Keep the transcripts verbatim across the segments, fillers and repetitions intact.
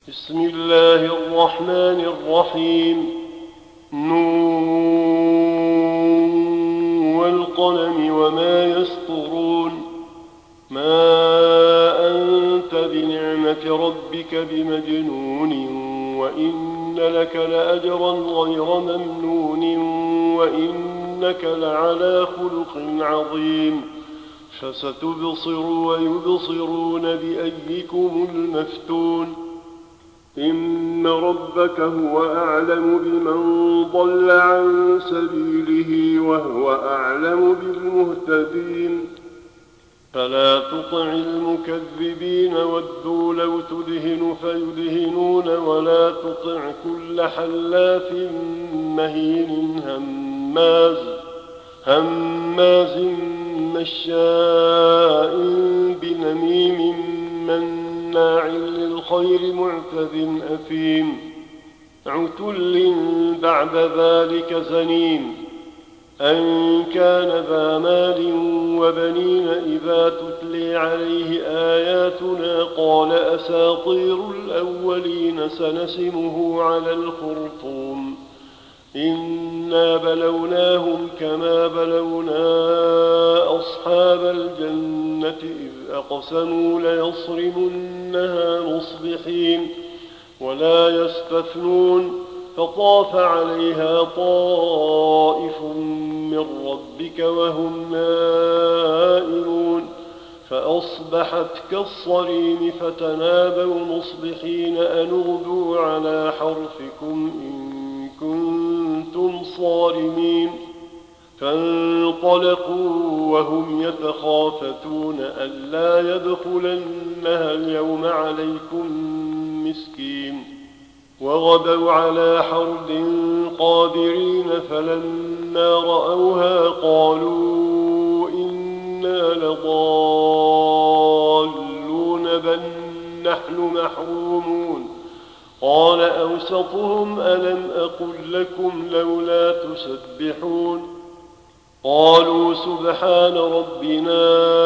بسم الله الرحمن الرحيم. نون والقلم وما يسطرون. ما أنت بنعمة ربك بمجنون، وإن لك لأجرا غير ممنون، وإنك لعلى خلق عظيم. فستبصر ويبصرون بأيكم المفتون. إن ربك هو أعلم بمن ضل عن سبيله وهو أعلم بالمهتدين. فلا تطع المكذبين ودوا لو تدهن فيدهنون، ولا تطع كل حلاف مهين هماز هماز مشاء بنميم مناع للخير معتد أثيم. عتل بعد ذلك زنيم. أن كان ذا مال وبنين إذا تتلي عليه آياتنا قال أساطير الأولين سنسمه على الخرطوم. إنا بلوناهم كما بلونا أصحاب الجنة إذ أقسموا ليصرمنها مصبحين ولا يستثنون. فطاف عليها طائف من ربك وهم نائمون، فأصبحت كالصريم. فتنادوا مصبحين أن اغدوا على حرثكم إن كنتم صارمين. فانطلقوا وهم يتخافتون ألا يدخلنها اليوم عليكم مسكين. وغدوا على حرد قادرين، فلما رأوها قالوا إنا لضالون بل نحن محرومون. قال أوسطهم ألم أقل لكم لولا تسبحون. قالوا سبحان ربنا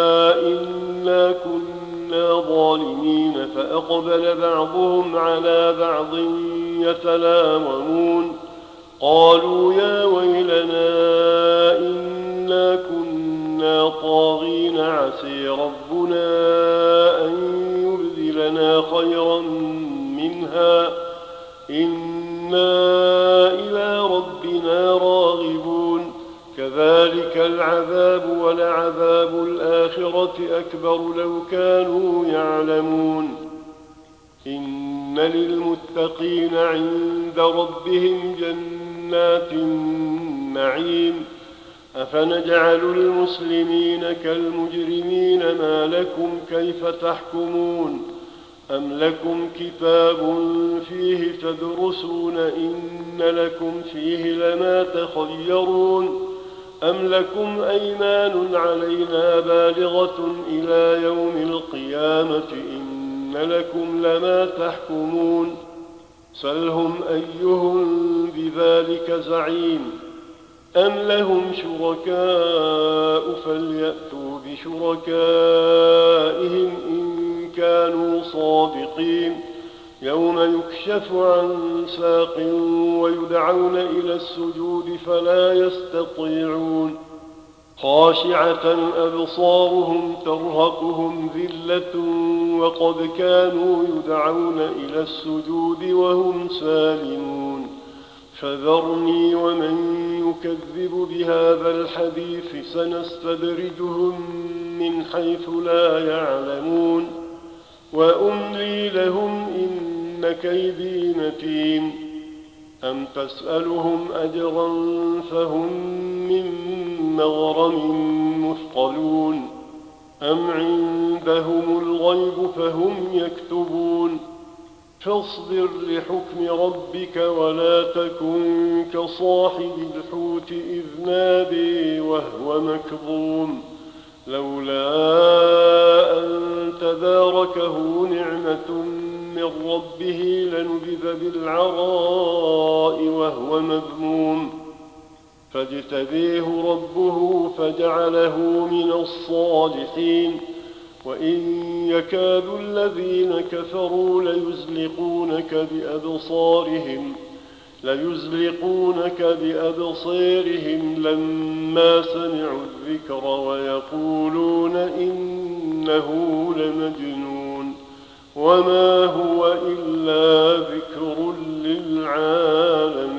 إنا كنا ظالمين. فأقبل بعضهم على بعض يتلاومون. قالوا يا ويلنا إنا كنا طاغين عسى ربنا أن يبدلنا خيرا منها إنا إلى ربنا راغبون. كذلك العذاب ولعذاب الآخرة أكبر لو كانوا يعلمون. إن للمتقين عند ربهم جنات النعيم. أفنجعل المسلمين كالمجرمين ما لكم كيف تحكمون. أم لكم كتاب فيه تدرسون إن لكم فيه لما تخيرون. أم لكم أيمان علينا بالغة إلى يوم القيامة إن لكم لما تحكمون. سلهم أيهم بذلك زعيم. أم لهم شركاء فليأتوا بشركائهم إن كانوا صادقين. يوم يكشف عن ساق ويدعون إلى السجود فلا يستطيعون. خاشعة أبصارهم ترهقهم ذلة وقد كانوا يدعون إلى السجود وهم سالمون. فذرني ومن يكذب بهذا الحديث سنستدرجهم من حيث لا يعلمون. وأملي لهم إن كيدي متين. أم تسألهم أجرا فهم من مغرم مثقلون. أم عندهم الغيب فهم يكتبون. فاصبر لحكم ربك ولا تكن كصاحب الحوت إذ نادي وهو مكظوم. لولا أن تداركه نعمة من ربه لنبذ بالعراء وهو مذموم. فاجتبيه ربه فجعله من الصالحين. وإن يكاد الذين كفروا ليزلقونك بأبصارهم ليزلقونك بأبصارهم لما سمعوا الذكر ويقولون إنه لمجنون وما هو إلا ذكر للعالمين.